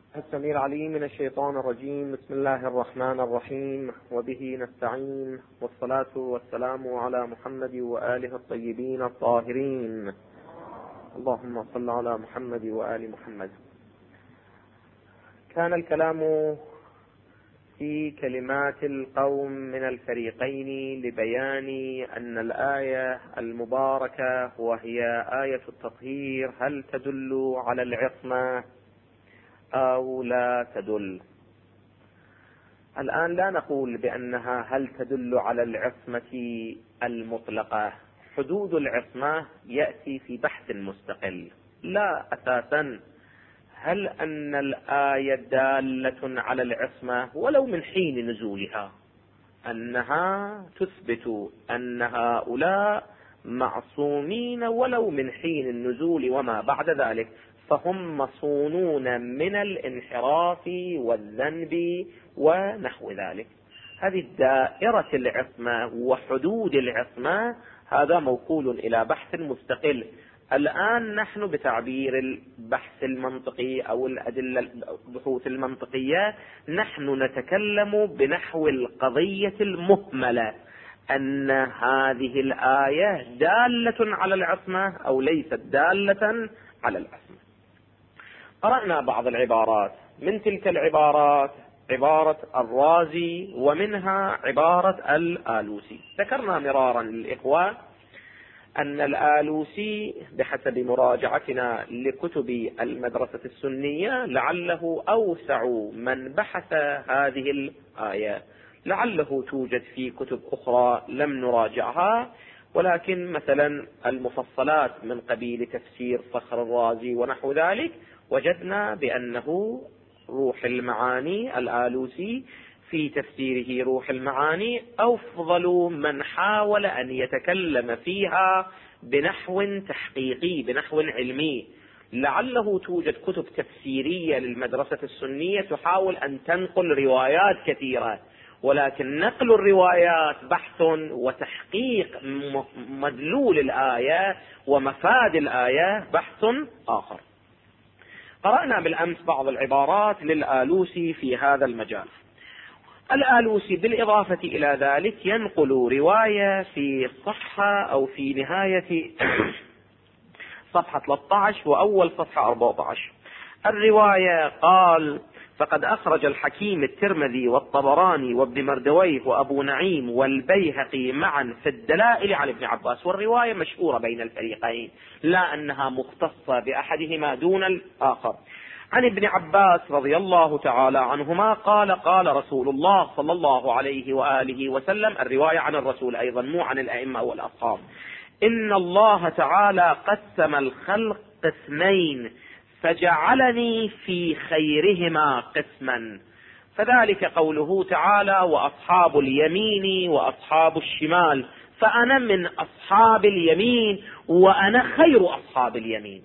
السميع العليم من الشيطان الرجيم. بسم الله الرحمن الرحيم، وبه نستعين، والصلاة والسلام على محمد وآله الطيبين الطاهرين. اللهم صل على محمد وآل محمد. كان الكلام في كلمات القوم من الفريقين لبيان أن الآية المباركة وهي آية التطهير هل تدل على العصمة أو لا تدل. الآن لا نقول بأنها هل تدل على العصمة المطلقة. حدود العصمة يأتي في بحث مستقل، لا أساسا هل أن الآية دالة على العصمة ولو من حين نزولها، أنها تثبت أن هؤلاء معصومين ولو من حين النزول وما بعد ذلك، فهم مصونون من الانحراف والذنب ونحو ذلك. هذه دائرة العصمة وحدود العصمة، هذا موكول إلى بحث مستقل. الآن نحن بتعبير البحث المنطقي أو البحوث المنطقية نحن نتكلم بنحو القضية المهملة، أن هذه الآية دالة على العصمة أو ليست دالة على العصمة. قرأنا بعض العبارات، من تلك العبارات عبارة الرازي ومنها عبارة الآلوسي. ذكرنا مرارا للإخوة أن الآلوسي بحسب مراجعتنا لكتب المدرسة السنية لعله أوسع من بحث هذه الآية، لعله توجد في كتب أخرى لم نراجعها، ولكن مثلا المفصلات من قبيل تفسير صخر الرازي ونحو ذلك وجدنا بأنه روح المعاني الآلوسي في تفسيره روح المعاني أفضل من حاول أن يتكلم فيها بنحو تحقيقي بنحو علمي. لعله توجد كتب تفسيرية للمدرسة السنية تحاول أن تنقل روايات كثيرة، ولكن نقل الروايات بحث وتحقيق مدلول الآية ومفاد الآية بحث آخر. قرأنا بالأمس بعض العبارات للآلوسي في هذا المجال. الآلوسي بالإضافة إلى ذلك ينقل رواية في صفحة أو في نهاية صفحة 13 وأول صفحة 14. الرواية قال: فقد أخرج الحكيم الترمذي والطبراني وابن مردويه وأبو نعيم والبيهقي معا في الدلائل عن ابن عباس. والرواية مشهورة بين الفريقين، لا أنها مختصة بأحدهما دون الآخر. عن ابن عباس رضي الله تعالى عنهما قال: قال رسول الله صلى الله عليه وآله وسلم. الرواية عن الرسول أيضا مو عن الأئمة والأصحاب. إن الله تعالى قسم الخلق قسمين فجعلني في خيرهما قسما، فذلك قوله تعالى: وأصحاب اليمين وأصحاب الشمال، فأنا من أصحاب اليمين وأنا خير أصحاب اليمين،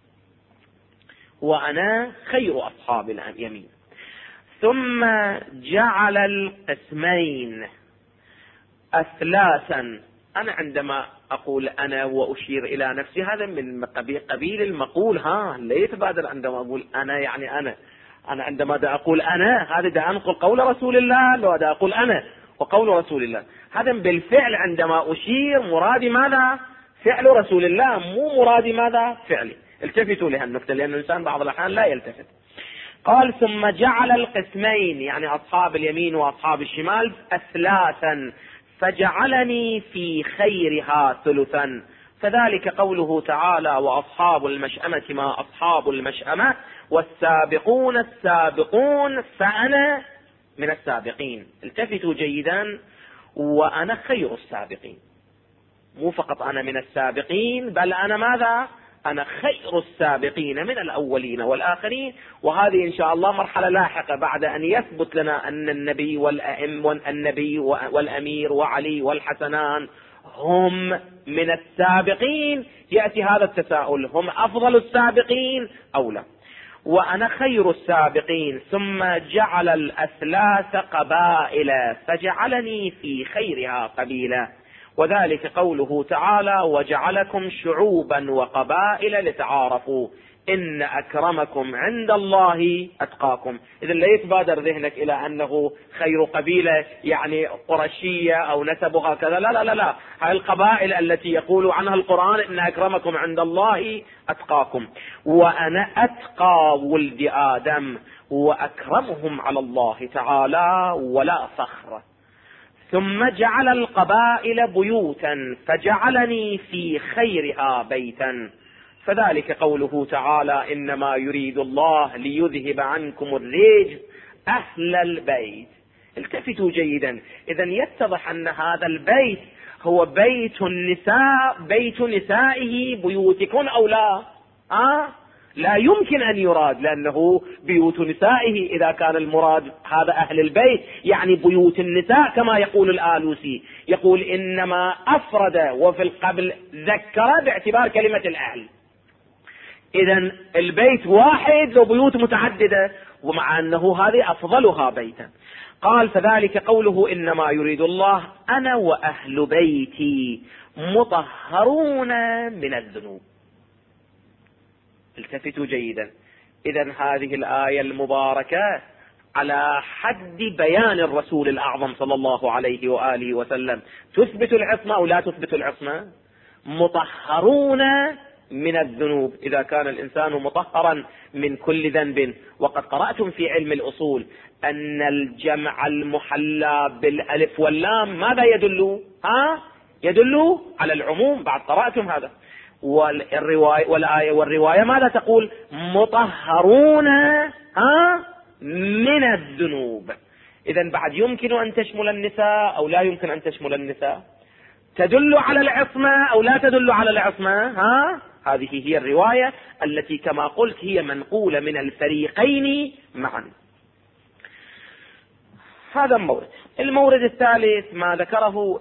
وأنا خير أصحاب اليمين. ثم جعل القسمين أثلاثا. أنا عندما أقول أنا وأشير إلى نفسي هذا من قبيل المقول، لا يتبادل. عندما أقول أنا يعني أنا عندما دا أقول أنا هذا دا أنقل قول رسول الله، لو دا أقول أنا وقول رسول الله. هذا بالفعل عندما أشير مرادي ماذا؟ فعل رسول الله، مو مرادي ماذا؟ فعلي. التفتوا لهالنقطة لأن الإنسان بعض الأحيان لا يلتفت. قال: ثم جعل القسمين يعني أصحاب اليمين وأصحاب الشمال أثلاثا فجعلني في خيرها ثلثا، فذلك قوله تعالى: وأصحاب المشأمة ما أصحاب المشأمة والسابقون السابقون فأنا من السابقين. التفتوا جيدا، وأنا خير السابقين، مو فقط أنا من السابقين بل أنا ماذا؟ أنا خير السابقين من الأولين والآخرين. وهذه إن شاء الله مرحلة لاحقة بعد أن يثبت لنا أن النبي والنبي والأمير وعلي والحسنان هم من السابقين، يأتي هذا التساؤل: هم أفضل السابقين أو لا؟ وأنا خير السابقين. ثم جعل الأثلاث قبائل فجعلني في خيرها قبيلة، وذلك قوله تعالى: وجعلكم شعوبا وقبائل لتعارفوا. إن أكرمكم عند الله أتقاكم. إذا لا يتبادر ذهنك إلى أنه خير قبيلة يعني قرشية أو نسبها كذا، لا لا لا لا، هاي القبائل التي يقول عنها القرآن إن أكرمكم عند الله أتقاكم، وأنا أتقى ولد آدم وأكرمهم على الله تعالى ولا فخر. ثم جعل القبائل بيوتا فجعلني في خيرها بيتا، فذلك قوله تعالى إنما يريد الله ليذهب عنكم الرجس أهل البيت. التفتوا جيدا، إذن يتضح أن هذا البيت هو بيت النساء، بيت نسائه بيوتكن أو لا؟ لا يمكن أن يراد، لأنه بيوت نسائه إذا كان المراد هذا أهل البيت يعني بيوت النساء، كما يقول الآلوسي، يقول إنما أفرد وفي القبل ذكر باعتبار كلمة الأهل. إذن البيت واحد وبيوت متعددة، ومع أنه هذه أفضلها بيتا. قال فذلك قوله إنما يريد الله أنا وأهل بيتي مطهرون من الذنوب. التفتوا جيدا، إذن هذه الآية المباركة على حد بيان الرسول الأعظم صلى الله عليه وآله وسلم تثبت العصمة أو لا تثبت العصمة؟ مطهرون من الذنوب، إذا كان الإنسان مطهرا من كل ذنب. وقد قرأتم في علم الأصول أن الجمع المحلى بالألف واللام ماذا يدل؟ يدل على العموم، بعد قرأتم هذا. والرواية ماذا تقول؟ مطهرون من الذنوب. إذن بعد يمكن أن تشمل النساء أو لا يمكن أن تشمل النساء؟ تدل على العصمة أو لا تدل على العصمة؟ هذه هي الرواية التي كما قلت هي منقولة من الفريقين معا. هذا المورد. المورد الثالث ما ذكره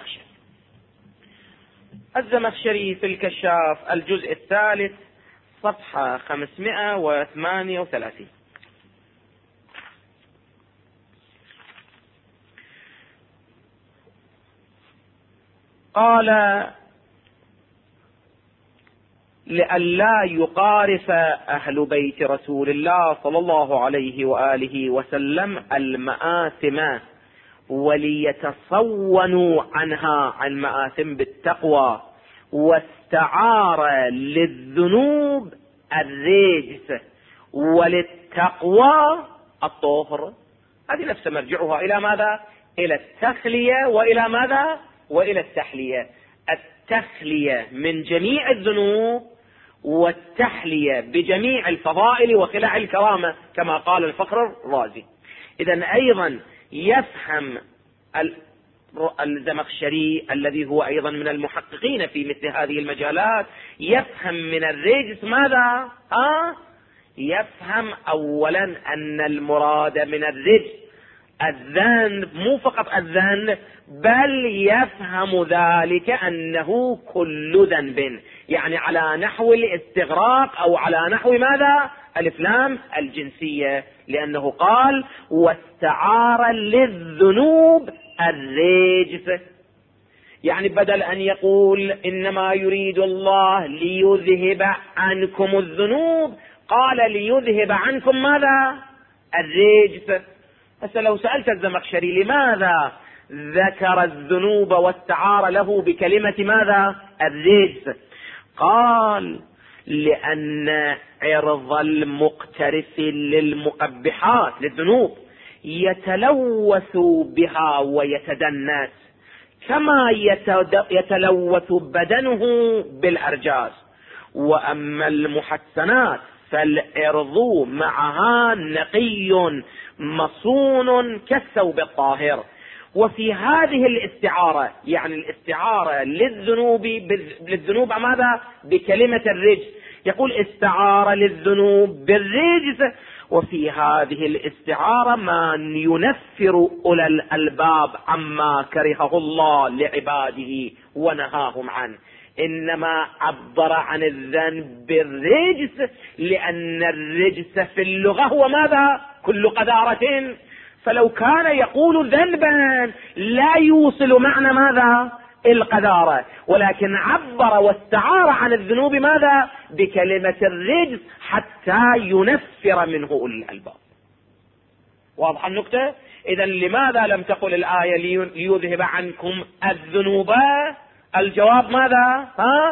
الزمخشري في الكشاف الجزء الثالث صفحة 538. قال لئلا يقارف أهل بيت رسول الله صلى الله عليه وآله وسلم المآثم وليتصونوا عنها عن مآثم بالتقوى، واستعار للذنوب الرجس وللتقوى الطهر. هذه نفس مرجعها إلى ماذا؟ إلى التخلية، وإلى ماذا؟ وإلى التحلية. التخلية من جميع الذنوب والتحلية بجميع الفضائل وخلاع الكرامة كما قال الفخر الرازي. إذن أيضا يفهم الزمخشري الذي هو أيضا من المحققين في مثل هذه المجالات، يفهم من الرجس ماذا؟ يفهم أولا أن المراد من الرجس الذنب، مو فقط الذنب، بل يفهم ذلك أنه كل ذنب، يعني على نحو الاستغراق أو على نحو ماذا؟ الإفلام الجنسية، لأنه قال واستعار للذنوب الرجس، يعني بدل أن يقول إنما يريد الله ليذهب عنكم الذنوب قال ليذهب عنكم ماذا؟ الرجس. هسه لو سألت الزمخشري لماذا ذكر الذنوب واستعار له بكلمة ماذا؟ الرجس، قال لأن عرض المقترف للمقبحات للذنوب يتلوث بها ويتدنس كما يتلوث بدنه بالأرجاس، وأما المحسنات فالعرض معها نقي مصون كالثوب الطاهر. وفي هذه الاستعارة، يعني الاستعارة للذنوب ماذا؟ بكلمة الرجس، يقول استعار للذنوب بالرجس. وفي هذه الاستعارة ما ينفر أولى الألباب عما كرهه الله لعباده ونهاهم عنه، إنما عبر عن الذنب بالرجس لأن الرجس في اللغة هو ماذا؟ كل قذارة. فلو كان يقول ذنبا لا يوصل معنى ماذا؟ القذارة، ولكن عبر واستعار عن الذنوب ماذا؟ بكلمة الرجس حتى ينفر منه أولي الألباب. واضح النكتة؟ إذا لماذا لم تقل الآية ليذهب عنكم الذنوب؟ الجواب ماذا؟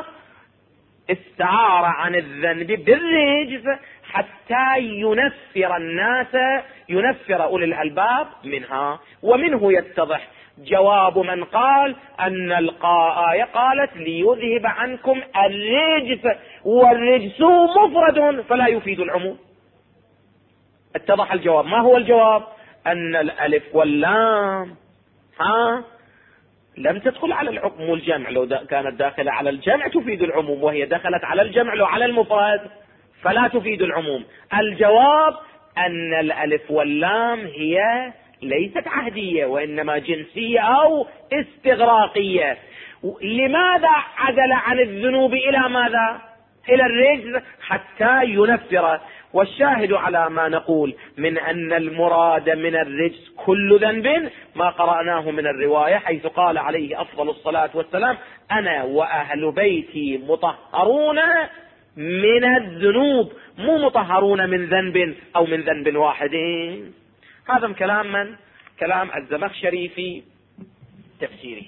استعار عن الذنب بالرجس حتى ينفر الناس، ينفر أولي الألباب منها. ومنه يتضح جواب من قال أن الآية قالت ليذهب عنكم الرجس، والرجس مفرد فلا يفيد العموم. اتضح الجواب. ما هو الجواب؟ أن الألف واللام لم تدخل على العموم والجمع. لو كانت داخلة على الجمع تفيد العموم، وهي دخلت على الجمع لو على المفرد فلا تفيد العموم. الجواب أن الألف واللام هي ليست عهدية وإنما جنسية أو استغراقية. لماذا عدل عن الذنوب إلى ماذا؟ إلى الرجز حتى ينفر. والشاهد على ما نقول من أن المراد من الرجز كل ذنب ما قرأناه من الرواية، حيث قال عليه أفضل الصلاة والسلام: أنا وأهل بيتي مطهرون من الذنوب، مو مطهرون من ذنب أو من ذنب واحد. هذا كلام من؟ كلام الزمخشري في تفسيره.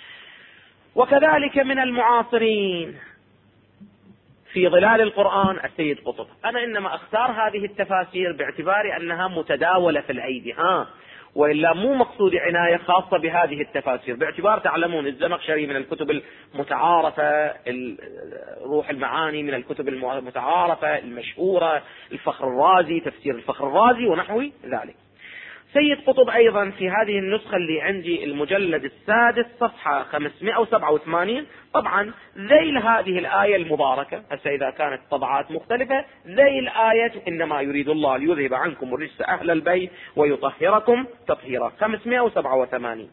وكذلك من المعاصرين في ظلال القرآن السيد قطب. أنا إنما أختار هذه التفاسير باعتبار أنها متداولة في الأيدي، وإلا مو مقصود عناية خاصة بهذه التفاسير، باعتبار تعلمون الزمخشري من الكتب المتعارفة، روح المعاني من الكتب المتعارفة المشهورة، الفخر الرازي تفسير الفخر الرازي ونحو ذلك. سيد قطب أيضا في هذه النسخة اللي عندي المجلد السادس صفحة 587، طبعا ذيل هذه الآية المباركة، هسه إذا كانت طبعات مختلفة ذيل آية إنما يريد الله ليذهب عنكم الرجس أهل البيت ويطهركم تطهيرا، 587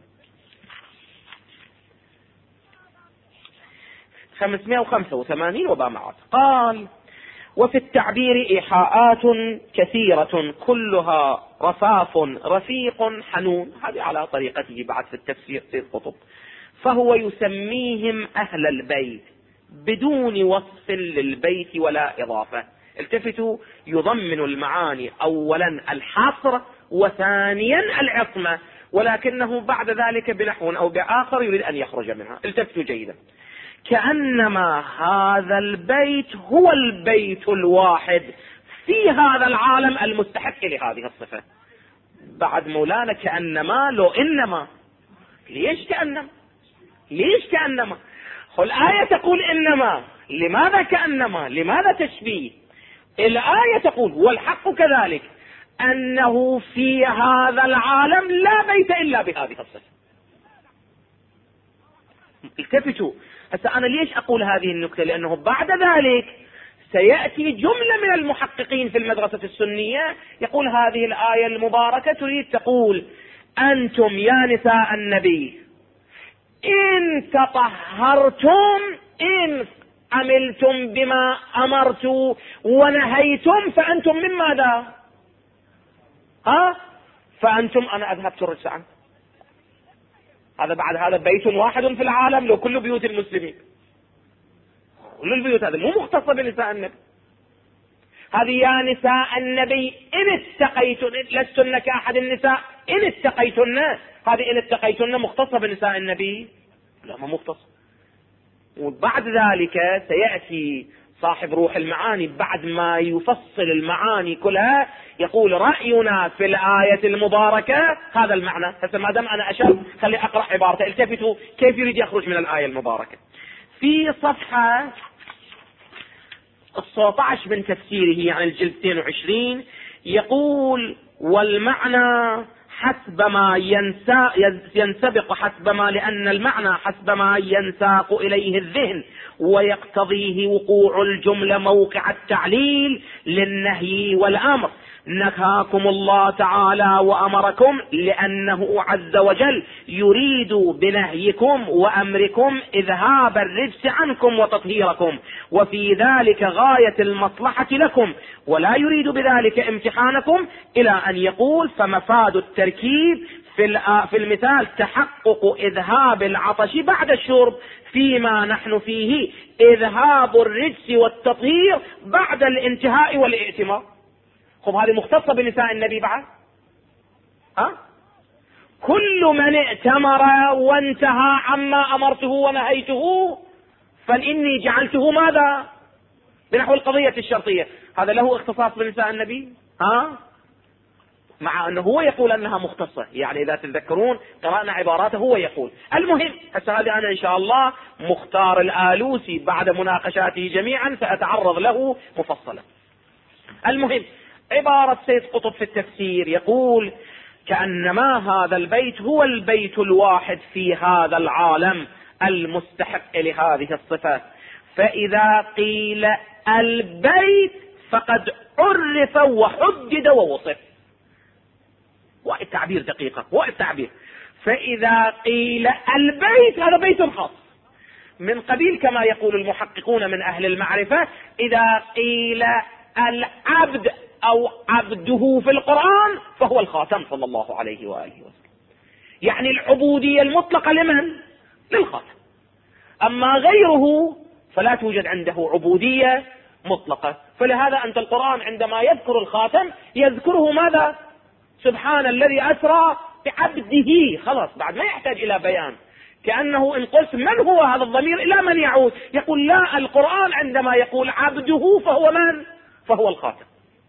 585 وبامعات. قال: وفي التعبير إيحاءات كثيرة كلها رفاف رفيق حنون. هذه على طريقته بعد في التفسير سيد قطب. فهو يسميهم أهل البيت بدون وصف للبيت ولا إضافة. التفتوا، يضمن المعاني أولا الحصر وثانيا العصمة، ولكنه بعد ذلك بنحو أو بآخر يريد أن يخرج منها. التفتوا جيدا. كأنما هذا البيت هو البيت الواحد في هذا العالم المستحق لهذه الصفة. بعد مولانا كأنما لو إنما. ليش كأنما؟ ليش كأنما؟ الآية تقول إنما، لماذا كأنما؟ لماذا تشبيه؟ الآية تقول والحق كذلك أنه في هذا العالم لا بيت إلا بهذه الصفة. التفتوا. هسه أنا ليش أقول هذه النكتة؟ لأنه بعد ذلك سيأتي جملة من المحققين في المدرسة السنية يقول هذه الآية المباركة تريد تقول أنتم يا نساء النبي إن تطهرتم، إن عملتم بما أمرت ونهيتم فأنتم من ماذا؟ فأنتم أنا أذهبت الرجس عنكم. هذا بعد هذا بيت واحد في العالم لو كل بيوت المسلمين، كل البيوت، هذا مو مختصة بنساء النبي. هذه يا نساء النبي إن اتقيتن، لستن كأحد النساء إن اتقيتن. هذه إن اتقيتن مختصة بنساء النبي؟ لا، ما مختصة. وبعد ذلك سيأتي صاحب روح المعاني بعد ما يفصل المعاني كلها يقول رأينا في الآية المباركة هذا المعنى. هسه ما دام أنا أشرت خلي أقرأ عبارته. التفتوا كيف يريد يخرج من الآية المباركة. في صفحة 19 من تفسيره يعني الجلد 22 يقول والمعنى حسب ما ينسبق حسب ما، لأن المعنى حسب ما ينساق إليه الذهن ويقتضيه وقوع الجملة موقع التعليل للنهي والأمر. نهاكم الله تعالى وأمركم لأنه عز وجل يريد بنهيكم وأمركم إذهاب الرجس عنكم وتطهيركم، وفي ذلك غاية المصلحة لكم، ولا يريد بذلك امتحانكم، إلى أن يقول فمفاد التركيب في المثال تحقق إذهاب العطش بعد الشرب، فيما نحن فيه إذهاب الرجس والتطهير بعد الانتهاء والائتمار. خب هذه مختصة بنساء النبي بعد. كل من ائتمر وانتهى عما أمرته ونهيته فإني جعلته ماذا؟ بنحو القضية الشرطية. هذا له اختصاص بنساء النبي؟ مع أنه هو يقول أنها مختصة، يعني إذا تذكرون قرأنا عباراته هو يقول. المهم هذا أنا إن شاء الله مختار الآلوسي بعد مناقشاته جميعا سأتعرض له مفصلا. المهم عبارة سيد قطب في التفسير يقول: كأنما هذا البيت هو البيت الواحد في هذا العالم المستحق لهذه الصفة، فإذا قيل البيت فقد عرف وحدد ووصف. والتعبير دقيقة، والتعبير فإذا قيل البيت هذا بيت خاص من قبيل كما يقول المحققون من أهل المعرفة: إذا قيل العبد أو عبده في القرآن فهو الخاتم صلى الله عليه وآله وسلم، يعني العبودية المطلقة لمن؟ للخاتم. أما غيره فلا توجد عنده عبودية مطلقة. فلهذا أنت القرآن عندما يذكر الخاتم يذكره ماذا؟ سبحان الذي أسرى بعبده، خلاص بعد ما يحتاج إلى بيان. كأنه إن قلت من هو هذا الضمير إلى من يعود؟ يقول لا، القرآن عندما يقول عبده فهو من؟ فهو الخاتم.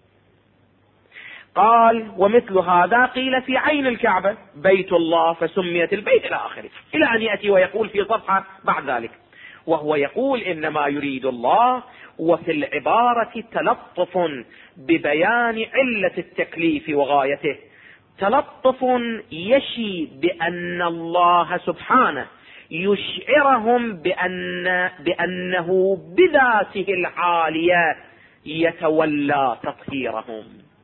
قال: ومثل هذا قيل في عين الكعبة بيت الله فسميت البيت إلى آخره، إلى أن يأتي ويقول في صفحة بعد ذلك: وهو يقول إنما يريد الله. وفي العبارة تلطف ببيان علة التكليف وغايته، تلطف يشي بأن الله سبحانه يشعرهم بأنه بذاته العالية يتولى تطهيرهم.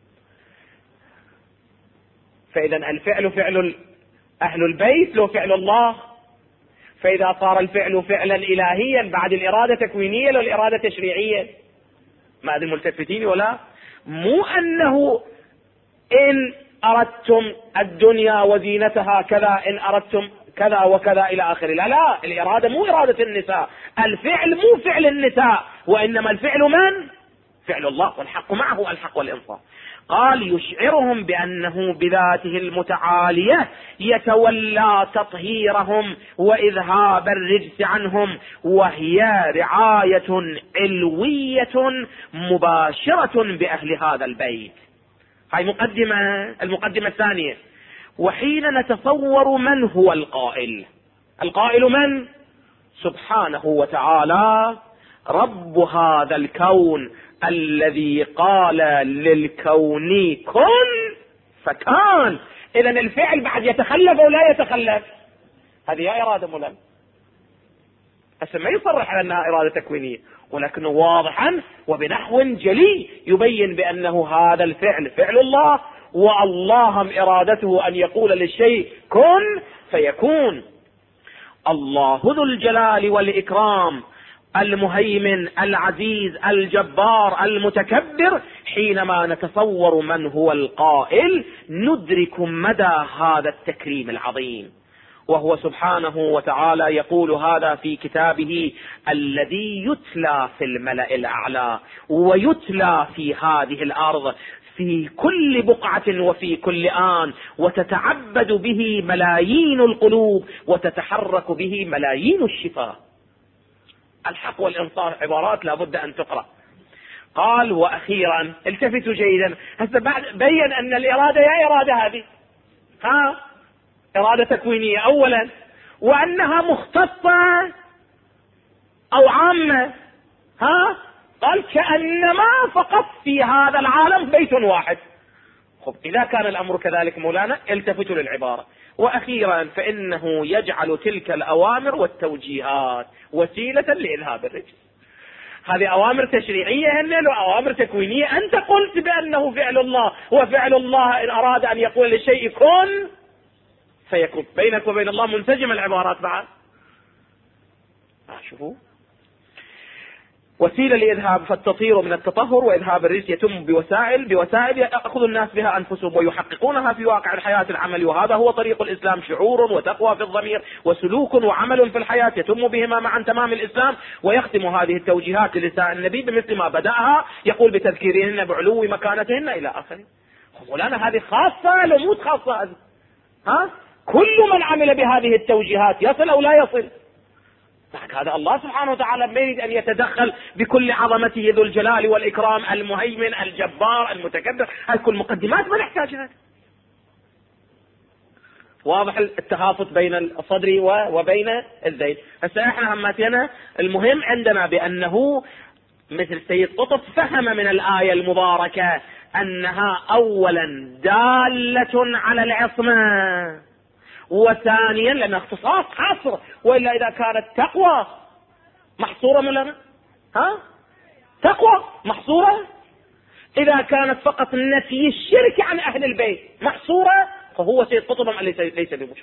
فإذا الفعل فعل أهل البيت لو فعل الله، فإذا صار الفعل فعلا إلهيا بعد الإرادة تكوينية لو الإرادة تشريعية. ما أدري ملتفتين ولا؟ مو أنه إن أردتم الدنيا وزينتها كذا، إن أردتم كذا وكذا إلى آخره. لا، الإرادة مو إرادة النساء، الفعل مو فعل النساء، وإنما الفعل من؟ فعل الله، والحق معه الحق والإنصاف. قال: يشعرهم بأنه بذاته المتعالية يتولى تطهيرهم وإذهاب الرجس عنهم، وهي رعاية علوية مباشرة بأهل هذا البيت. هاي مقدمة. المقدمة الثانية: وحين نتصور من هو القائل، القائل من؟ سبحانه وتعالى رب هذا الكون الذي قال للكون كن فكان. إذا الفعل بعد يتخلف أو لا يتخلف؟ هذه إرادة ملم، ما يصرح على أنها إرادة تكوينية، ولكنه واضحا وبنحو جلي يبين بأنه هذا الفعل فعل الله، والله إرادته أن يقول للشيء كن فيكون. الله ذو الجلال والإكرام المهيمن العزيز الجبار المتكبر، حينما نتصور من هو القائل ندرك مدى هذا التكريم العظيم. وهو سبحانه وتعالى يقول هذا في كتابه الذي يتلى في الملأ الأعلى ويتلى في هذه الأرض في كل بقعة وفي كل آن، وتتعبد به ملايين القلوب وتتحرك به ملايين الشفاه. الحق والإنصاف عبارات لابد أن تقرأ. قال: وأخيرا التفتوا جيدا، هسه بعد بين أن الإرادة يا إرادة هذه إرادة تكوينية أولا، وأنها مختصة أو عامة. قال: كأنما فقط في هذا العالم بيت واحد. خب إذا كان الأمر كذلك مولانا التفتوا للعبارة: وأخيرا فإنه يجعل تلك الأوامر والتوجيهات وسيلة لإذهاب الرجس. هذه أوامر تشريعية أو أوامر تكوينية؟ أنت قلت بأنه فعل الله، وفعل الله إن أراد أن يقول للشيء كن فيكون. بينك وبين الله منسجم العبارات بعد. شوفوا. وسيلة لإذهاب فالتطهير من التطهر، وإذهاب الرجس يتم بوسائل يأخذ الناس بها أنفسهم ويحققونها في واقع الحياة العملي، وهذا هو طريق الإسلام: شعور وتقوى في الضمير وسلوك وعمل في الحياة يتم بهما معا تمام الإسلام. ويختم هذه التوجيهات لنساء النبي بمثل ما بدأها، يقول: بتذكيرهن بعلو مكانتهن إلى آخره. مولانا هذه خاصة لو مو خاصة هذه، كل من عمل بهذه التوجيهات يصل أو لا يصل. هذا الله سبحانه وتعالى ما يريد أن يتدخل بكل عظمته ذو الجلال والإكرام، المهيمن الجبار المتكبر. هذه كل مقدمات ما نحتاجها. واضح التهافت بين الصدر وبين الذيل. هسه احنا همتنا المهم عندنا بأنه مثل السيد قطب فهم من الآية المباركة أنها أولا دالة على العصمة، وثانيا لأن اختصاص حصر، وإلا إذا كانت تقوى محصورة مولانا، تقوى محصورة، إذا كانت فقط نفي الشرك عن أهل البيت محصورة، فهو سيد قطب ليس بموجب.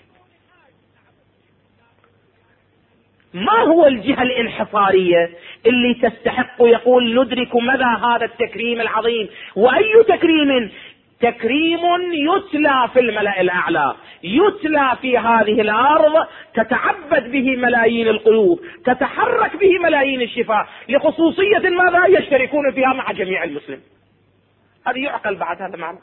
ما هو الجهة الانحصارية اللي تستحق يقول ندرك مدى هذا التكريم العظيم؟ وأي تكريم؟ تكريم يتلى في الملأ الأعلى، يتلى في هذه الأرض، تتعبد به ملايين القلوب، تتحرك به ملايين الشفاه، لخصوصية ماذا؟ يشتركون فيها مع جميع المسلمين. هذه يعقل بعد هذا معنى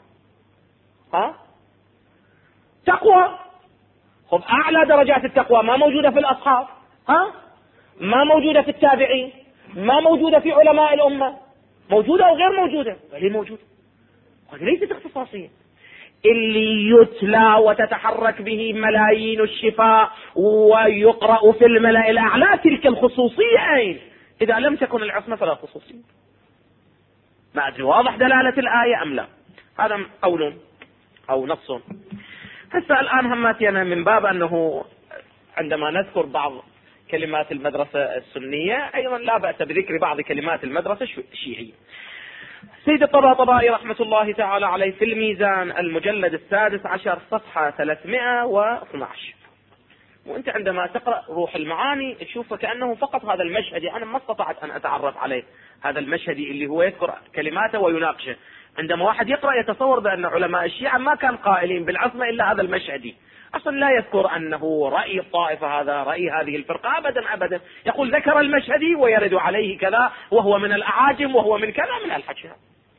تقوى. خب أعلى درجات التقوى ما موجودة في الأصحاب، ما موجودة في التابعين، ما موجودة في علماء الأمة، موجودة أو غير موجودة؟ هي موجودة. هذه ليست اختصاصية. اللي يتلى وتتحرك به ملايين الشفاء ويقرأ في الملأ الأعلى، تلك الخصوصية أين؟ إذا لم تكن العصمة فلا خصوصية. ما أدري واضح دلالة الآية أم لا؟ هذا قول أو نص. هسه الآن هماتي أنا من باب أنه عندما نذكر بعض كلمات المدرسة السنية أيضا لا بأس بذكر بعض كلمات المدرسة الشيعية. سيد الطباطبائي رحمة الله تعالى عليه في الميزان المجلد 16 صفحة 312، وانت عندما تقرأ روح المعاني تشوف كأنه فقط هذا المشهد، أنا ما استطعت أن أتعرف عليه، هذا المشهد اللي هو يذكر كلماته ويناقشه. عندما واحد يقرأ يتصور بأن علماء الشيعة ما كان قائلين بالعصمة إلا هذا المشهدي، أصلا لا يذكر أنه رأي الطائفة هذا رأي هذه الفرقة أبدا أبدا، يقول ذكر المشهدي ويرد عليه كذا وهو من الأعاجم وهو من كذا من الحكي.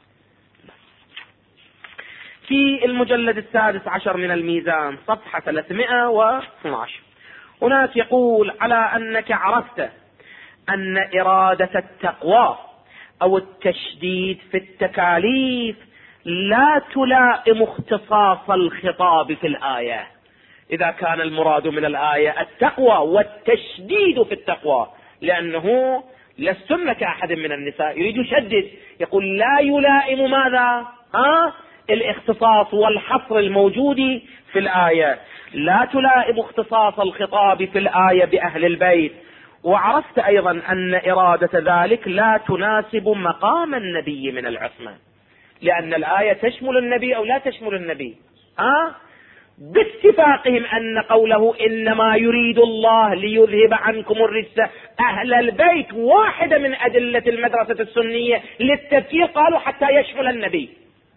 في المجلد 16 من الميزان صفحة 312 هناك يقول: على أنك عرفت أن إرادة التقوى أو التشديد في التكاليف لا تلائم اختصاص الخطاب في الآية. إذا كان المراد من الآية التقوى والتشديد في التقوى، لأنه لستن كأحد من النساء، يريد يشدد، يقول لا يلائم ماذا؟ الاختصاص والحصر الموجود في الآية، لا تلائم اختصاص الخطاب في الآية بأهل البيت. وعرفت أيضا أن إرادة ذلك لا تناسب مقام النبي من العصمة، لأن الآية تشمل النبي أو لا تشمل النبي. باتفاقهم أن قوله إنما يريد الله ليذهب عنكم الرجس أهل البيت واحدة من أدلة المدرسة السنية للتذكير، قالوا حتى يشمل النبي.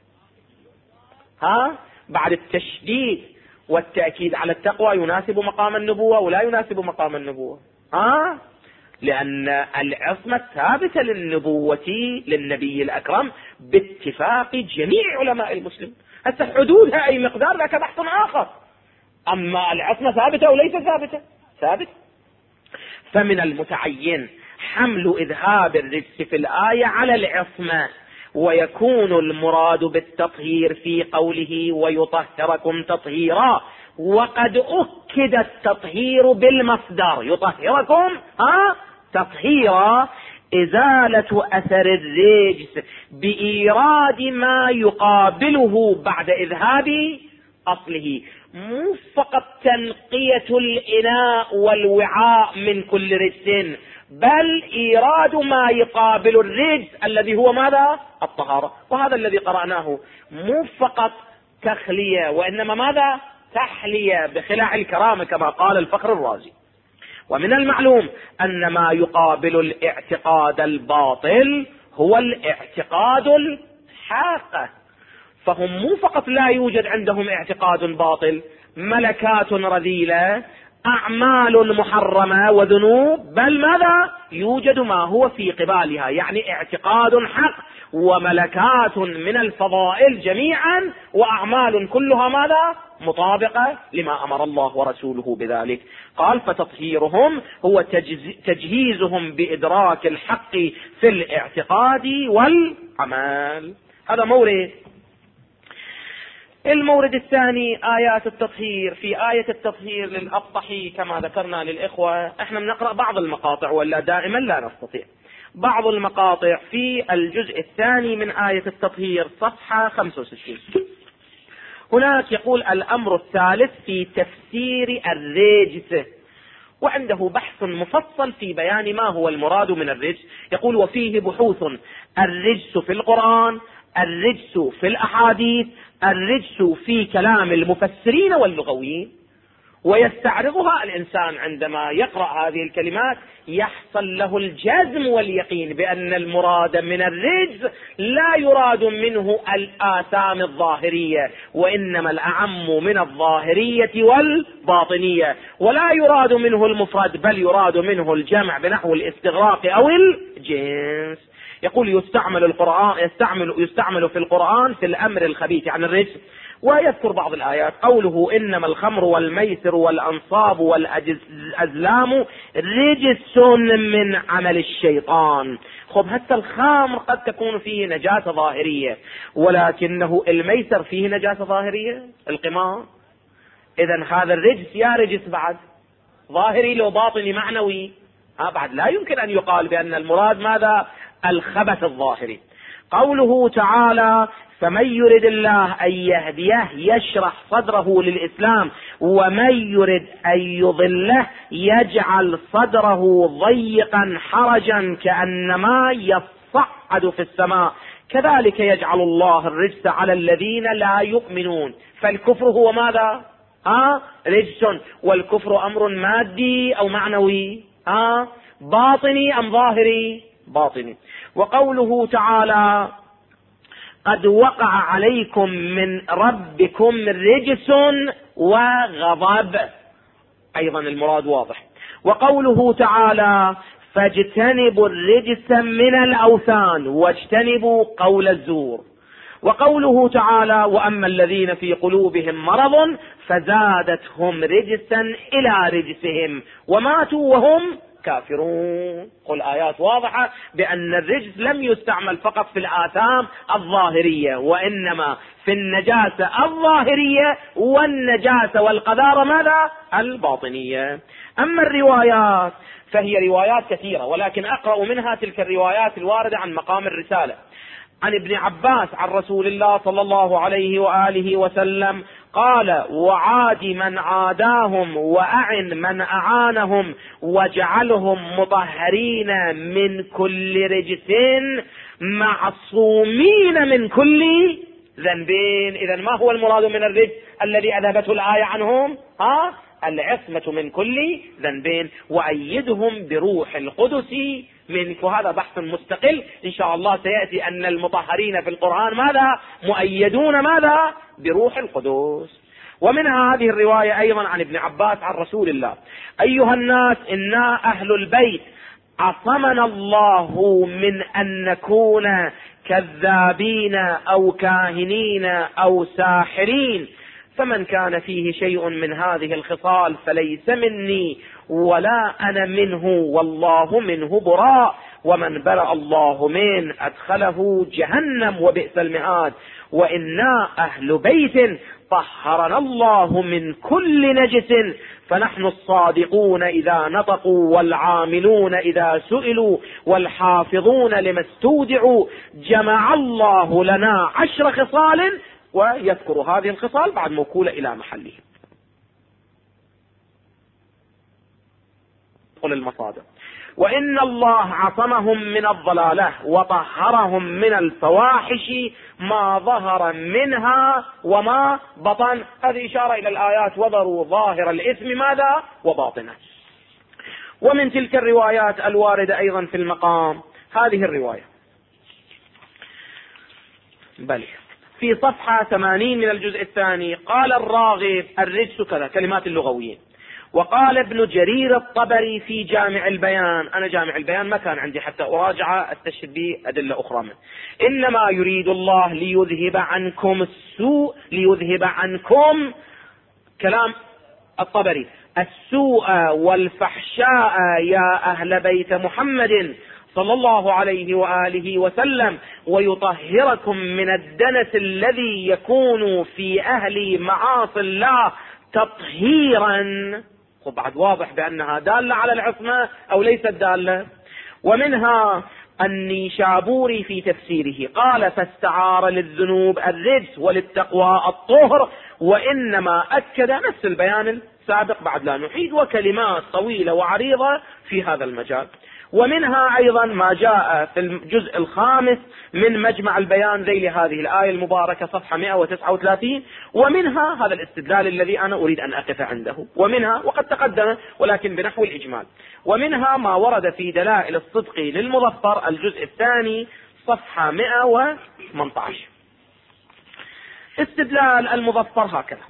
بعد التشديد والتأكيد على التقوى يناسب مقام النبوة ولا يناسب مقام النبوة، لأن العصمة ثابتة للنبوة للنبي الأكرم باتفاق جميع علماء المسلمين. هسه حدودها أي مقدار ذاك بحث آخر، أما العصمة ثابتة أو ليس ثابتة؟ ثابت. فمن المتعين حمل إذهاب الرجس في الآية على العصمة، ويكون المراد بالتطهير في قوله ويطهركم تطهيرا، وقد أكد التطهير بالمصدر يطهركم تطهيرا إزالة أثر الرجس بإيراد ما يقابله بعد إذهاب أصله، مو فقط تنقية الإناء والوعاء من كل رجس، بل إيراد ما يقابل الرجس الذي هو ماذا؟ الطهارة. وهذا الذي قرأناه مو فقط تخلية، وإنما ماذا؟ تحلية بخلاع الكرامة كما قال الفخر الرازي. ومن المعلوم أن ما يقابل الاعتقاد الباطل هو الاعتقاد الحق، فهم مو فقط لا يوجد عندهم اعتقاد باطل، ملكات رذيلة، أعمال محرمة وذنوب، بل ماذا يوجد ما هو في قبالها، يعني اعتقاد حق وملكات من الفضائل جميعا، وأعمال كلها ماذا مطابقة لما أمر الله ورسوله بذلك. قال فتطهيرهم هو تجهيزهم بإدراك الحق في الاعتقاد والعمل. هذا مورد. المورد الثاني آيات التطهير. في آية التطهير للأبطحي كما ذكرنا للإخوة، احنا بنقرأ بعض المقاطع ولا دائما لا نستطيع، بعض المقاطع في الجزء الثاني من آية التطهير صفحة 65. هناك يقول الأمر الثالث في تفسير الرجس، وعنده بحث مفصل في بيان ما هو المراد من الرجس. يقول وفيه بحوث: الرجس في القرآن، الرجس في الأحاديث، الرجس في كلام المفسرين واللغويين. ويستعرضها الإنسان عندما يقرأ هذه الكلمات يحصل له الجزم واليقين بأن المراد من الرجس لا يراد منه الآثام الظاهرية، وإنما الأعم من الظاهرية والباطنية، ولا يراد منه المفرد بل يراد منه الجمع بنحو الاستغراق أو الجنس. يقول يستعمل في القرآن في الأمر الخبيث عن الرجس. ويذكر بعض الآيات قوله إنما الخمر والميسر والأنصاب والأزلام رجس من عمل الشيطان. خب حتى الخمر قد تكون فيه نجاسة ظاهرية، ولكنه الميسر فيه نجاسة ظاهرية، القمار. إذن هذا الرجس يا رجس بعد ظاهري لو باطني معنوي، بعد لا يمكن أن يقال بأن المراد ماذا الخبث الظاهري. قوله تعالى فمن يرد الله أن يهديه يشرح صدره للإسلام ومن يرد أن يضله يجعل صدره ضيقا حرجا كأنما يصعد في السماء كذلك يجعل الله الرجس على الذين لا يؤمنون. فالكفر هو ماذا رجس، والكفر أمر مادي أو معنوي باطني أم ظاهري؟ باطني. وقوله تعالى قد وقع عليكم من ربكم رجس وغضب، أيضا المراد واضح. وقوله تعالى فاجتنبوا الرجس من الأوثان واجتنبوا قول الزور. وقوله تعالى وأما الذين في قلوبهم مرض فزادتهم رجسا إلى رجسهم وماتوا وهم كافرون. قل آيات واضحة بأن الرجس لم يستعمل فقط في الآثام الظاهرية، وإنما في النجاسة الظاهرية والنجاسة والقذارة ماذا الباطنية. أما الروايات فهي روايات كثيرة، ولكن أقرأ منها تلك الروايات الواردة عن مقام الرسالة. عن ابن عباس عن رسول الله صلى الله عليه وآله وسلم قال وعاد من عاداهم وأعن من أعانهم واجعلهم مطهرين من كل رجس معصومين من كل ذنبين. إذن ما هو المراد من الرجس الذي أذهبته الآية عنهم؟ العصمة من كل ذنبين، وأيدهم بروح القدس منك. وهذا بحث مستقل إن شاء الله سيأتي أن المطهرين في القرآن ماذا مؤيدون ماذا بروح القدس. ومن هذه الرواية أيضا عن ابن عباس عن رسول الله أيها الناس إنا أهل البيت عصمنا الله من أن نكون كذابين أو كاهنين أو ساحرين، فمن كان فيه شيء من هذه الخصال فليس مني ولا أنا منه والله منه براء، ومن برأ الله من أدخله جهنم وبئس المهاد. وإنا أهل بيت طهرنا الله من كل نجس فنحن الصادقون إذا نطقوا والعاملون إذا سئلوا والحافظون لما استودعوا. جمع الله لنا 10 خصال، ويذكر هذه الخصال بعد موكولة إلى محله. قل المصادر وإن الله عصمهم من الضلالة وطهرهم من الفواحش ما ظهر منها وما بطن. هذه إشارة إلى الآيات وذروا ظاهر الإثم ماذا وباطنه. ومن تلك الروايات الواردة أيضا في المقام هذه الرواية، بل في صفحة 80 من الجزء الثاني قال الراغب الرجس كذا، كلمات اللغويين. وقال ابن جرير الطبري في جامع البيان، أنا جامع البيان ما كان عندي حتى أراجع استشهد به أدلة أخرى منه، إنما يريد الله ليذهب عنكم السوء، ليذهب عنكم، كلام الطبري، السوء والفحشاء يا أهل بيت محمد صلى الله عليه وآله وسلم، ويطهركم من الدنس الذي يكون في أهل معاصي الله تطهيرا. وبعد واضح بأنها دالة على العصمة أو ليست دالة. ومنها النيشابوري في تفسيره قال فاستعار للذنوب الرجس وللتقوى الطهر، وإنما أكد نفس البيان السابق بعد لا نعيد، وكلمات طويلة وعريضة في هذا المجال. ومنها أيضا ما جاء في الجزء الخامس من مجمع البيان ذيل هذه الآية المباركة صفحة 139، ومنها هذا الاستدلال الذي أنا أريد أن أقف عنده، ومنها وقد تقدم ولكن بنحو الإجمال، ومنها ما ورد في دلائل الصدق للمظفر الجزء الثاني صفحة 118. استدلال المظفر هكذا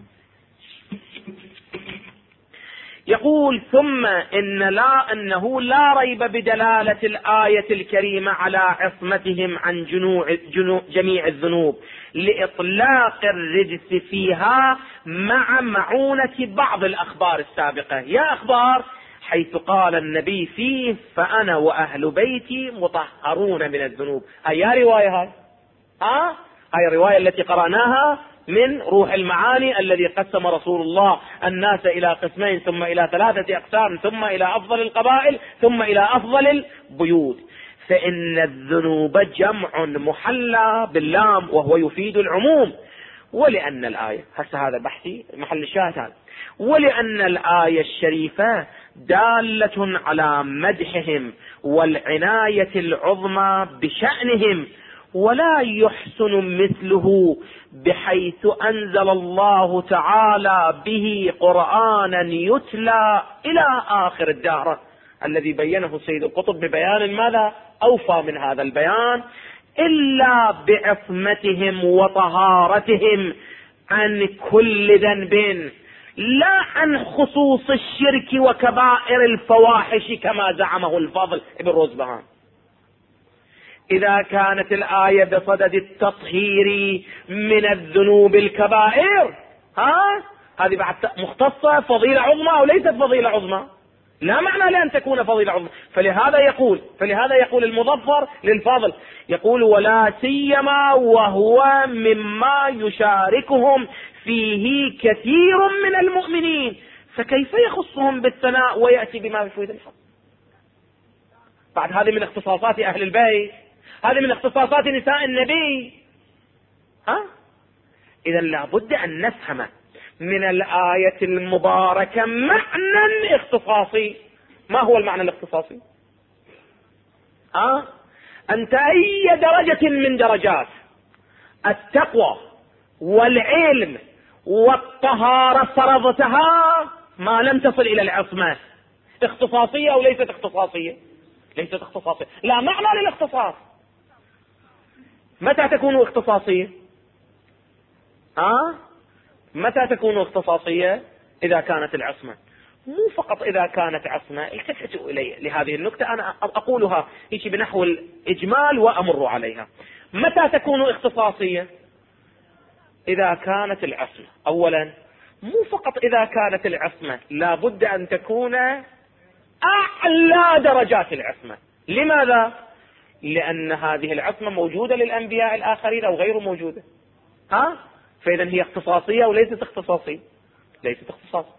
يقول ثم إنه لا ريب بدلالة الآية الكريمة على عصمتهم عن جميع الذنوب لإطلاق الرجس فيها مع معونة بعض الأخبار السابقة. يا أخبار حيث قال النبي فيه فأنا وأهل بيتي مطهرون من الذنوب، هي رواية هاي الرواية التي قرأناها من روح المعاني الذي قسم رسول الله الناس إلى قسمين ثم إلى 3 أقسام ثم إلى أفضل القبائل ثم إلى أفضل البيوت. فإن الذنوب جمع محلى باللام وهو يفيد العموم، ولأن الآية هذا بحثي محل الشاهد هذا، ولأن الآية الشريفة دالة على مدحهم والعناية العظمى بشأنهم، ولا يحسن مثله بحيث أنزل الله تعالى به قرآنا يتلى إلى آخر الدهر، الذي بينه سيد القطب ببيان ماذا أوفى من هذا البيان، إلا بعصمتهم وطهارتهم عن كل ذنب، لا عن خصوص الشرك وكبائر الفواحش كما زعمه الفاضل ابن روزبهان. إذا كانت الآية بصدد التطهير من الذنوب الكبائر، هذه بعد مختصة فضيلة عظمى أو ليست فضيلة عظمى؟ لا معنى لأن تكون فضيلة عظمى. فلهذا يقول المظفر للفاضل، يقول ولا سيما وهو مما يشاركهم فيه كثير من المؤمنين، فكيف يخصهم بالثناء ويأتي بما يفيد الحق؟ بعد هذه من اختصاصات أهل البيت، هذه من اختصاصات نساء النبي. إذا لابد أن نفهم من الآية المباركة معنى اختصاصي. ما هو المعنى الاختصاصي؟ أنت أي درجة من درجات التقوى والعلم والطهارة فرضتها ما لم تصل إلى العصمة، اختصاصية أو ليست اختصاصية؟ ليست اختصاصية. لا معنى للاختصاص. متى تكون اختصاصية؟ متى تكون اختصاصية؟ إذا كانت العصمة، مو فقط إذا كانت عصمة. التفتوا إلي لهذه النكتة، أنا أقولها هيك بنحو الإجمال وأمر عليها. متى تكون اختصاصية؟ إذا كانت العصمة أولا، مو فقط إذا كانت العصمة، لابد أن تكون أعلى درجات العصمة. لماذا؟ لأن هذه العصمة موجودة للأنبياء الآخرين أو غير موجودة. فإذا هي اختصاصية أو ليست اختصاصية؟ ليست اختصاصية.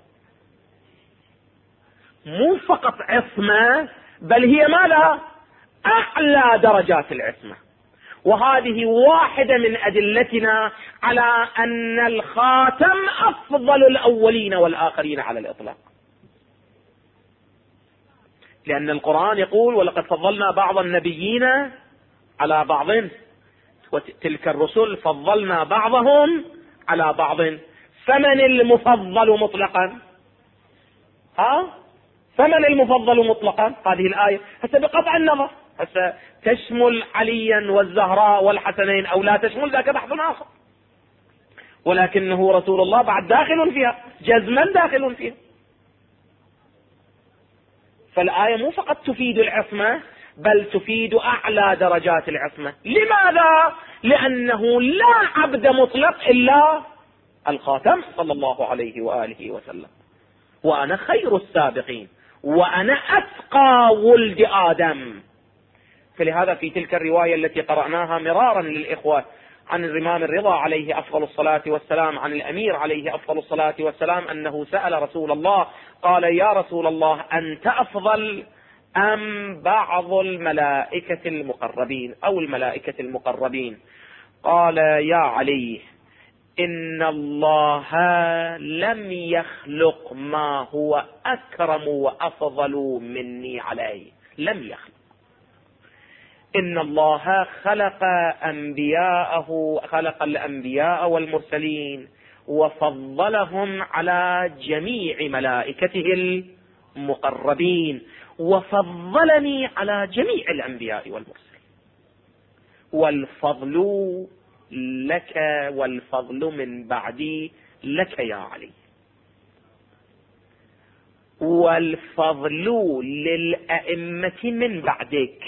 مو فقط عصمة، بل هي ماذا؟ أعلى درجات العصمة. وهذه واحدة من أدلتنا على أن الخاتم أفضل الأولين والآخرين على الإطلاق، لأن القرآن يقول ولقد فضلنا بعض النبيين على بعض وتلك الرسل فضلنا بعضهم على بعض. فمن المفضل مطلقا؟ فمن المفضل مطلقا؟ هذه الآية هسه بقطع النظر، هسه تشمل عليا والزهراء والحسنين أو لا تشمل، ذاك بحث آخر، ولكنه رسول الله بعد داخل فيها، جزما داخل فيها. فالآية مو فقط تفيد العصمة بل تفيد أعلى درجات العصمة. لماذا؟ لأنه لا عبد مطلق إلا الخاتم صلى الله عليه وآله وسلم، وأنا خير السابقين، وأنا أتقى ولد آدم. فلهذا في تلك الرواية التي قرأناها مرارا للإخوة عن الإمام الرضا عليه أفضل الصلاة والسلام، عن الأمير عليه أفضل الصلاة والسلام، أنه سأل رسول الله قال: يا رسول الله، أنت أفضل أم بعض الملائكة المقربين أو الملائكة المقربين؟ قال: يا علي، إن الله لم يخلق ما هو أكرم وأفضل مني عليه، لم يخلق. إن الله خلق الأنبياء والمرسلين وفضلهم على جميع ملائكته المقربين، وفضلني على جميع الأنبياء والمرسلين، والفضل لك والفضل من بعدي لك يا علي، والفضل للأئمة من بعدك.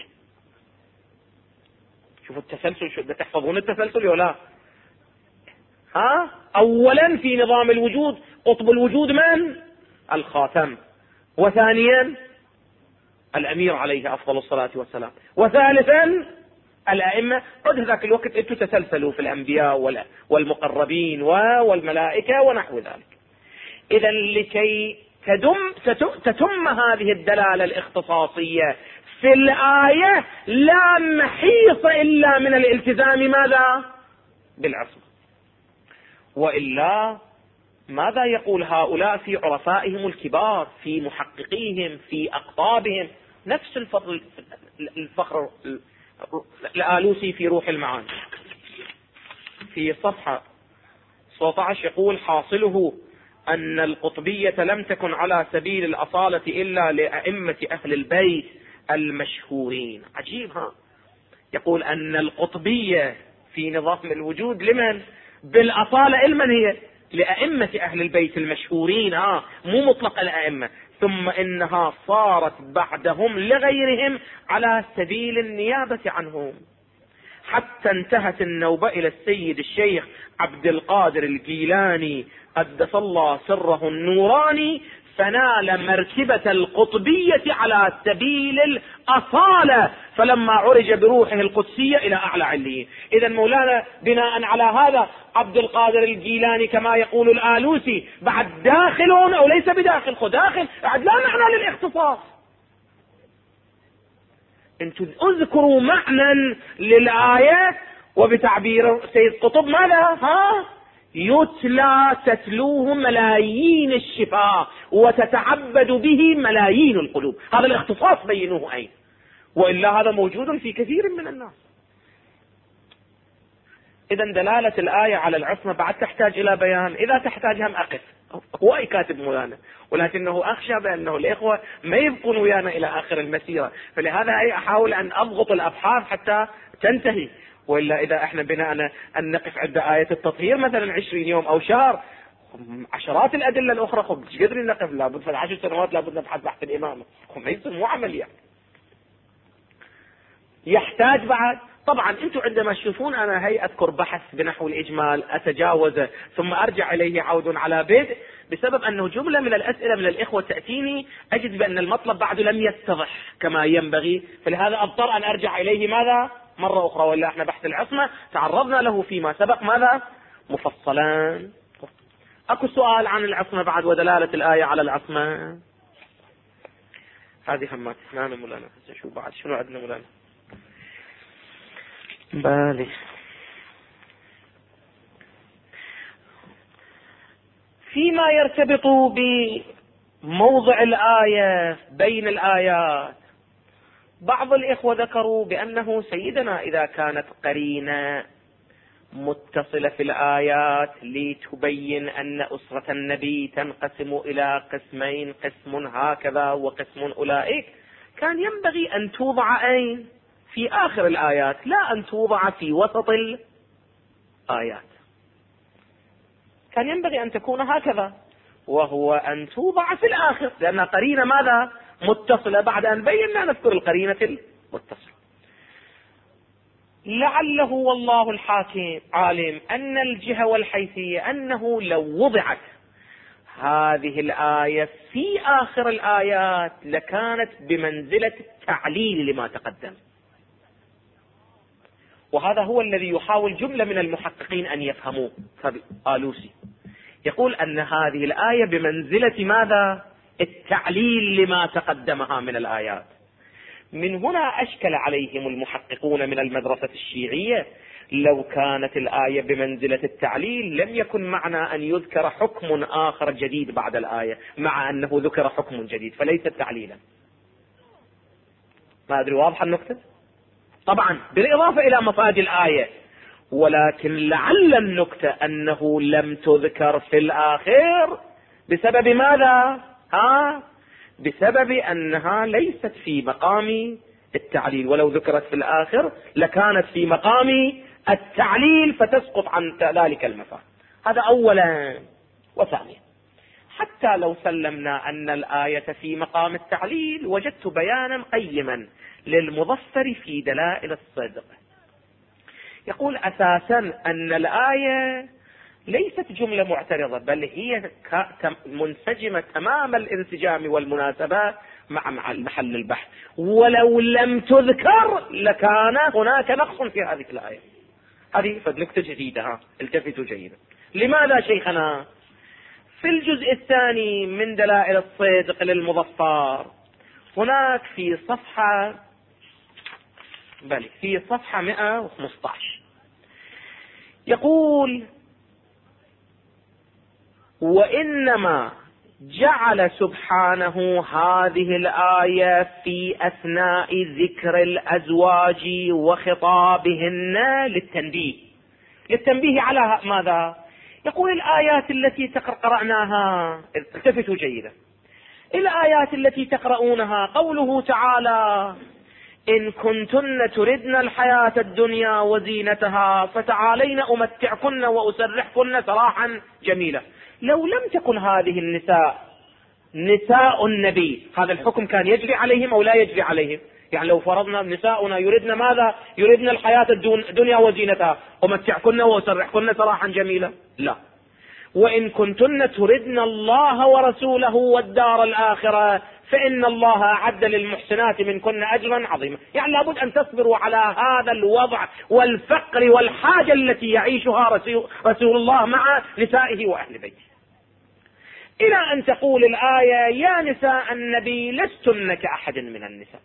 شوفوا التسلسل، شو تحفظون التسلسل ولا ها؟ اولا في نظام الوجود قطب الوجود من؟ الخاتم، وثانيا الامير عليه افضل الصلاة والسلام، وثالثا الائمة. قد ذاك الوقت انتم تسلسلوا في الانبياء والمقربين والملائكة ونحو ذلك. اذا لكي تتم هذه الدلالة الاختصاصية في الآية لا محيص إلا من الالتزام ماذا؟ بالعصمة. وإلا ماذا يقول هؤلاء في عرفائهم الكبار، في محققيهم، في أقطابهم؟ نفس الفخر الآلوسي في روح المعاني في صفحة 17 يقول: حاصله أن القطبية لم تكن على سبيل الأصالة إلا لأئمة أهل البيت المشهورين. عجيب ها؟ يقول أن القطبية في نظام الوجود لمن؟ بالأصالة لمن هي؟ لأئمة أهل البيت المشهورين، مو مطلق الأئمة، ثم إنها صارت بعدهم لغيرهم على سبيل النيابة عنهم، حتى انتهت النوبة إلى السيد الشيخ عبد القادر الجيلاني قدس الله سره النوراني، فنال مرتبة القطبية على سبيل الأصالة، فلما عرج بروحه القدسية إلى أعلى عليين. إذا مولانا بناء على هذا عبد القادر الجيلاني كما يقول الآلوسي بعد داخل أو ليس بداخل؟ خو داخل، بعد لا معنى للاختصاص. انتم اذكروا معنى للآية، وبتعبير سيد قطب ماذا؟ يتلى تتلوه ملايين الشفاء وتتعبد به ملايين القلوب. هذا الاختصاص بينوه أين، وإلا هذا موجود في كثير من الناس. إذا دلالة الآية على العصمة بعد تحتاج إلى بيان. إذا تحتاج هم أقف، هو أي كاتب مولانا، ولكنه أخشى بأنه الإخوة ما يبقون ويانا إلى آخر المسيرة، فلهذا أحاول أن أضغط الأبحاث حتى تنتهي. وإلا إذا احنا بناء أن نقف عند آية التطهير مثلا 20 يوم أو شهر، عشرات الأدلة الأخرى مش قادرين نقف، لابد في 10 سنوات لابد نبحث بحث الإمامة، ما يصير مو عمل يعني. يحتاج بعد. طبعا انتم عندما تشوفون انا هي اذكر بحث بنحو الاجمال اتجاوزه ثم ارجع اليه عود على بدء، بسبب انه جملة من الاسئلة من الاخوة تأتيني اجد بان المطلب بعد لم يتضح كما ينبغي، فلهذا اضطر ان ارجع اليه ماذا؟ مرة اخرى. ولا احنا بحث العصمة تعرضنا له فيما سبق ماذا؟ مفصلا. اكو سؤال عن العصمة بعد ودلالة الآية على العصمة؟ هذه همات اثنان مولانا. شو بعد شنو عندنا مولانا؟ بالي فيما يرتبط بموضع الآية بين الآيات، بعض الإخوة ذكروا بأنه سيدنا إذا كانت قرينة متصلة في الآيات لتبين أن أسرة النبي تنقسم إلى قسمين، قسم هكذا وقسم أولئك، كان ينبغي أن توضع أين؟ في آخر الآيات، لا أن توضع في وسط الآيات. كان ينبغي أن تكون هكذا، وهو أن توضع في الآخر، لأن قرينة ماذا؟ متصلة. بعد أن بينا نذكر القرينة المتصلة. لعله والله الحاكم عالم أن الجهة والحيثية أنه لو وضعت هذه الآية في آخر الآيات لكانت بمنزلة التعليل لما تقدم. وهذا هو الذي يحاول جملة من المحققين أن يفهموه. آلوسي يقول أن هذه الآية بمنزلة ماذا؟ التعليل لما تقدمها من الآيات. من هنا أشكل عليهم المحققون من المدرسة الشيعية، لو كانت الآية بمنزلة التعليل لم يكن معنى أن يذكر حكم آخر جديد بعد الآية، مع أنه ذكر حكم جديد فليس تعليلا. ما أدري واضح النقطة؟ طبعا بالإضافة إلى مفاد الآية، ولكن لعل النقطة أنه لم تذكر في الآخر بسبب ماذا؟ بسبب أنها ليست في مقام التعليل، ولو ذكرت في الآخر لكانت في مقام التعليل فتسقط عن ذلك المفاد. هذا أولا. وثانيا، حتى لو سلمنا أن الآية في مقام التعليل، وجدت بيانا قيما للمظفر في دلائل الصدق يقول أساسا أن الآية ليست جملة معترضة، بل هي منسجمة تمام الانسجام والمناسبات مع محل البحث، ولو لم تذكر لكان هناك نقص في هذه الآية. هذه نكتة جديدة، التفتوا جيدا. لماذا شيخنا؟ في الجزء الثاني من دلائل الصدق للمظفر هناك في صفحة 115 يقول: وإنما جعل سبحانه هذه الآية في أثناء ذكر الأزواج وخطابهن للتنبيه على ماذا؟ يقول الآيات التي قرأناها، التفتوا جيدا، الآيات التي تقرؤونها قوله تعالى: إن كنتن تردن الحياة الدنيا وزينتها فتعالين أمتعكن وأسرحكن سراحا جميلا. لو لم تكن هذه النساء نساء النبي، هذا الحكم كان يجري عليهم أو لا يجري عليهم؟ يعني لو فرضنا نساؤنا يردن ماذا؟ يردن الحياة الدنيا وزينتها، أمتعكن وأسرحكن سراحا جميلا؟ لا. وإن كنتن تردن الله ورسوله والدار الآخرة فإن الله أعد للمحسنات منكن أجرا عظيما. يعني لابد أن تصبروا على هذا الوضع والفقر والحاجة التي يعيشها رسول الله مع نسائه وأهل بيته، إلى أن تقول الآية: يا نساء النبي لستن كأحد من النساء.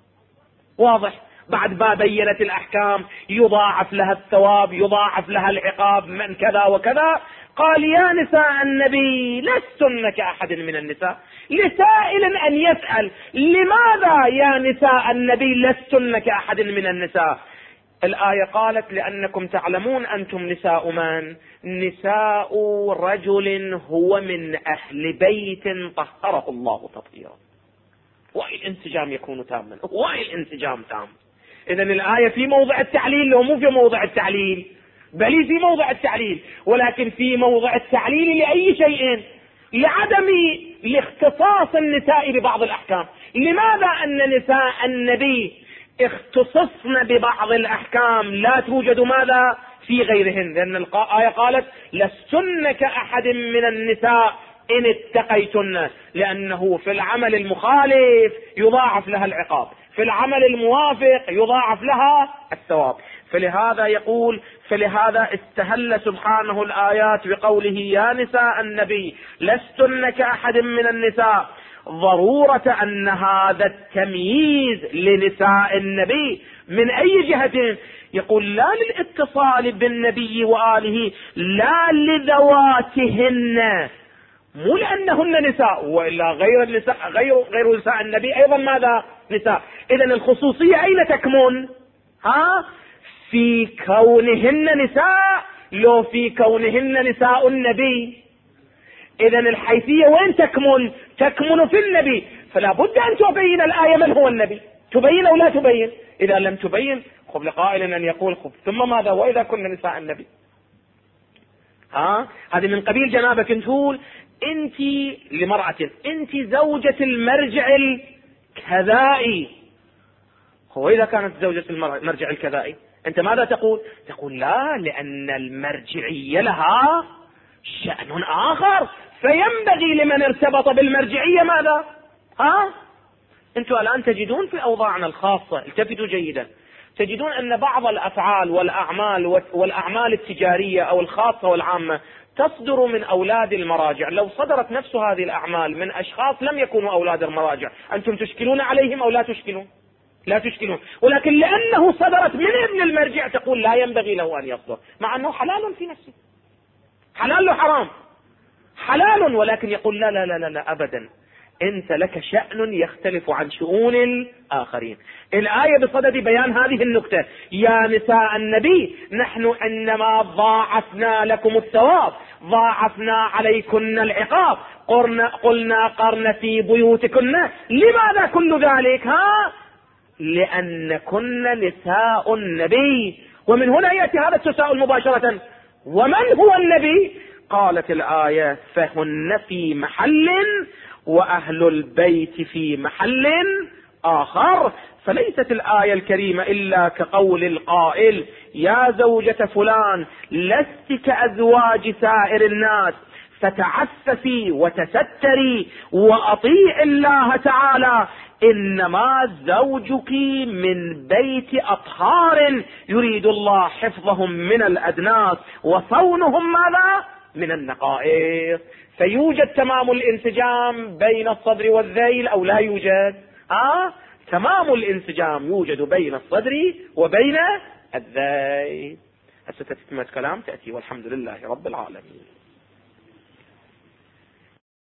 واضح؟ بعد ما بينت الأحكام، يضاعف لها الثواب، يضاعف لها العقاب من كذا وكذا، قال: يا نساء النبي لستن كأحد من النساء. لسائل أن يسأل: لماذا يا نساء النبي لستن كأحد من النساء؟ الآية قالت: لأنكم تعلمون أنتم نساء من؟ نساء رجل هو من أهل بيت طهره الله تطهيرا. وأي الانسجام يكون تاما، وأي الانسجام تام. إذن الآية في موضع التعليل، لو مو في موضع التعليل، بل في موضع التعليل، ولكن في موضع التعليل لأي شيء؟ لعدم لاختصاص النساء ببعض الأحكام. لماذا أن نساء النبي اختصصن ببعض الأحكام لا توجد ماذا في غيرهن؟ لأن الآية قالت: لستن كأحد من النساء إن اتقيتن، لأنه في العمل المخالف يضاعف لها العقاب، في العمل الموافق يضاعف لها الثواب. فلهذا يقول: فلهذا استهل سبحانه الآيات بقوله: يا نساء النبي لستن كأحد من النساء، ضرورة أن هذا التمييز لنساء النبي من أي جهة؟ يقول: لا للاتصال بالنبي وآله، لا لذواتهن، مو لأنهن نساء، وإلا غير النساء غير نساء النبي أيضا ماذا؟ نساء. إذن الخصوصية أين تكمن؟ في كونهن نساء لو في كونهن نساء النبي. إذن الحيثية وين تكمن؟ تكمن في النبي. فلا بد أن تبين الآية من هو النبي، تبين أو لا تبين. إذا لم تبين خب لقائل أن يقول خب ثم ماذا وإذا كنا نساء النبي؟ هذه من قبيل جنابك تقول أنت لمرأة أنت زوجة المرجع الكذائي. هو إذا كانت زوجة المرجع الكذائي أنت ماذا تقول؟ تقول لا، لأن المرجعية لها شأن آخر، فينبغي لمن ارتبط بالمرجعية ماذا؟ أنتم الآن تجدون في أوضاعنا الخاصة، التفتوا جيدا، تجدون أن بعض الأفعال والأعمال التجارية أو الخاصة والعامة تصدر من أولاد المراجع. لو صدرت نفس هذه الأعمال من أشخاص لم يكونوا أولاد المراجع، أنتم تشكلون عليهم أو لا تشكلون؟ لا تشكلون. ولكن لأنه صدرت من ابن المرجع تقول لا ينبغي له أن يصدر، مع أنه حلال في نفسه، حلال له حرام، حلال، ولكن يقول لا لا لا لا أبدا، أنت لك شأن يختلف عن شؤون الآخرين. الآية بصدد بيان هذه النكتة: يا نساء النبي نحن إنما ضاعفنا لكم الثواب، ضاعفنا عليكن العقاب، قلنا قرن في بيوتكن. لماذا كل ذلك؟ لأنكن نساء النبي. ومن هنا يأتي هذا التساؤل مباشرة: ومن هو النبي؟ قالت الآية: فهن في محل وأهل البيت في محل آخر. فليست الآية الكريمة إلا كقول القائل: يا زوجة فلان لست كأزواج سائر الناس، فتعففي وتستري وأطيعي الله تعالى، إنما زوجك من بيت أطهار يريد الله حفظهم من الأدناس وصونهم ماذا؟ من النقائص. فيوجد تمام الانسجام بين الصدر والذيل أو لا يوجد؟ تمام الانسجام يوجد بين الصدر وبين الذيل. هسه تتمة كلام تأتي، والحمد لله رب العالمين.